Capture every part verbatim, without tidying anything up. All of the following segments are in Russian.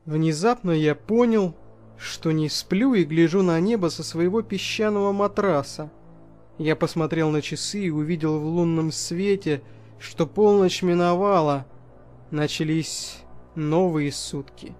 Внезапно я понял, что не сплю и гляжу на небо со своего песчаного матраса. Я посмотрел на часы и увидел в лунном свете, что полночь миновала. Начались новые сутки.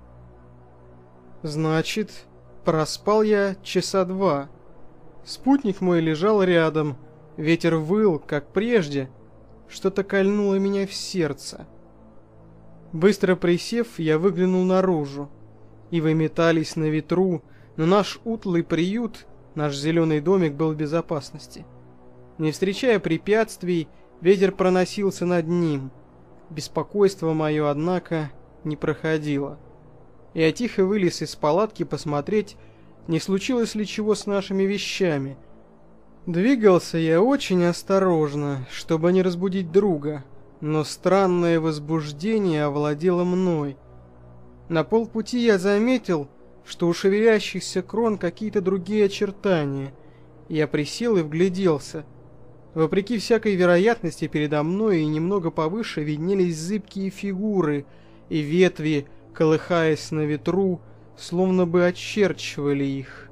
Значит, проспал я часа два. Спутник мой лежал рядом, ветер выл, как прежде. Что-то кольнуло меня в сердце. Быстро присев, я выглянул наружу. Ивы метались на ветру, но наш утлый приют, наш зеленый домик был в безопасности. Не встречая препятствий, ветер проносился над ним. Беспокойство мое, однако, не проходило. Я тихо вылез из палатки посмотреть, не случилось ли чего с нашими вещами. Двигался я очень осторожно, чтобы не разбудить друга, но странное возбуждение овладело мной. На полпути я заметил, что у шевелящихся крон какие-то другие очертания. Я присел и вгляделся. Вопреки всякой вероятности, передо мной и немного повыше виднелись зыбкие фигуры, и ветви, колыхаясь на ветру, словно бы очерчивали их.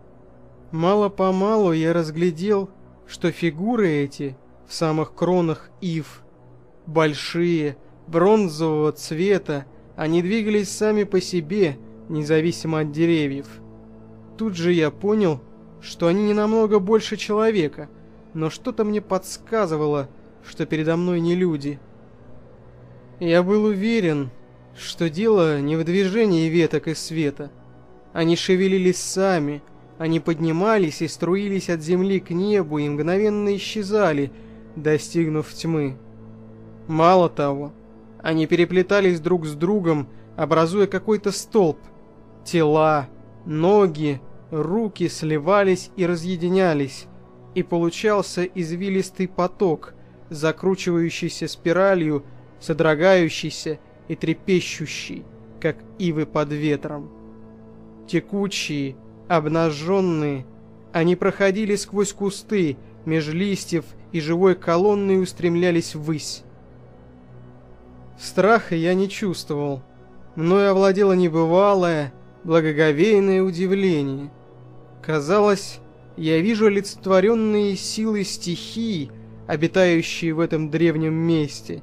Мало-помалу я разглядел, что фигуры эти в самых кронах ив, большие, бронзового цвета, они двигались сами по себе, независимо от деревьев. Тут же я понял, что они не намного больше человека, но что-то мне подсказывало, что передо мной не люди. Я был уверен, что дело не в движении веток и света. Они шевелились сами, они поднимались и струились от земли к небу и мгновенно исчезали, достигнув тьмы. Мало того, они переплетались друг с другом, образуя какой-то столб. Тела, ноги, руки сливались и разъединялись, и получался извилистый поток, закручивающийся спиралью, содрогающийся и трепещущий, как ивы под ветром. Текучие, обнаженные, они проходили сквозь кусты, меж листьев и живой колонной устремлялись ввысь. Страха я не чувствовал. Мною овладело небывалое, благоговейное удивление. Казалось, я вижу олицетворенные силы стихии, обитающие в этом древнем месте.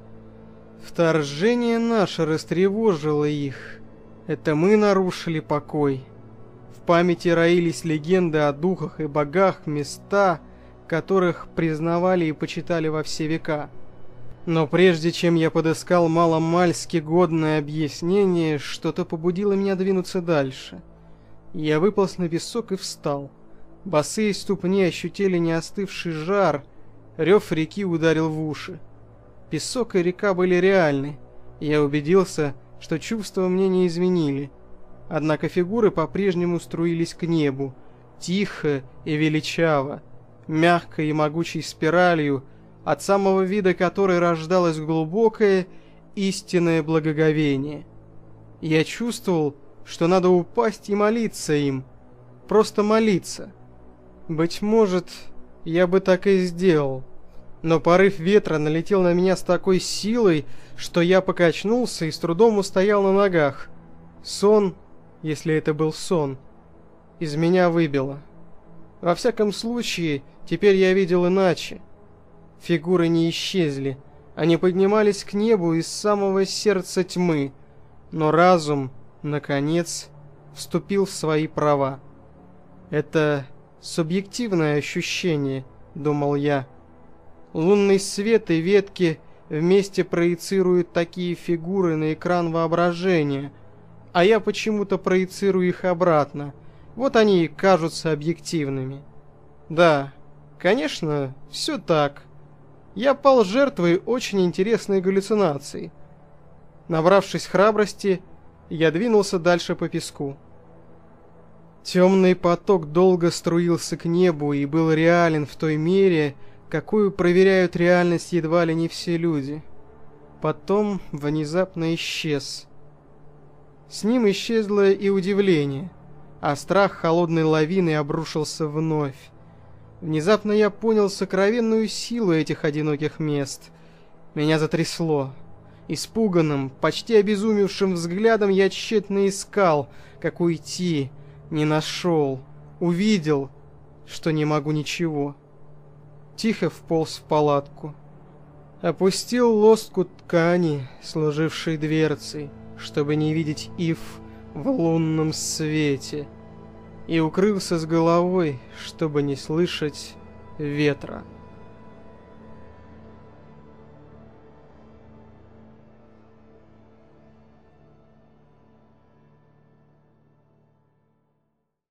Вторжение наше растревожило их. Это мы нарушили покой. В памяти роились легенды о духах и богах, места, которых признавали и почитали во все века. Но прежде чем я подыскал маломальски годное объяснение, что-то побудило меня двинуться дальше. Я выполз на песок и встал. Босые ступни ощутили неостывший жар, рев реки ударил в уши. Песок и река были реальны. Я убедился, что чувства мне не изменили. Однако фигуры по-прежнему струились к небу, тихо и величаво, мягкой и могучей спиралью, от самого вида которой рождалось глубокое, истинное благоговение. Я чувствовал, что надо упасть и молиться им, просто молиться. Быть может, я бы так и сделал, но порыв ветра налетел на меня с такой силой, что я покачнулся и с трудом устоял на ногах. Сон, если это был сон, из меня выбило. Во всяком случае, теперь я видел иначе. Фигуры не исчезли, они поднимались к небу из самого сердца тьмы, но разум, наконец, вступил в свои права. Это субъективное ощущение, думал я. Лунный свет и ветки вместе проецируют такие фигуры на экран воображения, а я почему-то проецирую их обратно. Вот они и кажутся объективными. Да, конечно, все так. Я пал жертвой очень интересной галлюцинации. Набравшись храбрости, я двинулся дальше по песку. Темный поток долго струился к небу и был реален в той мере, какую проверяют реальность едва ли не все люди. Потом внезапно исчез. С ним исчезло и удивление, а страх холодной лавиной обрушился вновь. Внезапно я понял сокровенную силу этих одиноких мест. Меня затрясло. Испуганным, почти обезумевшим взглядом я тщетно искал, как уйти, не нашел, увидел, что не могу ничего. Тихо вполз в палатку. Опустил лостку ткани, служившей дверцей, чтобы не видеть ив в лунном свете, и укрылся с головой, чтобы не слышать ветра.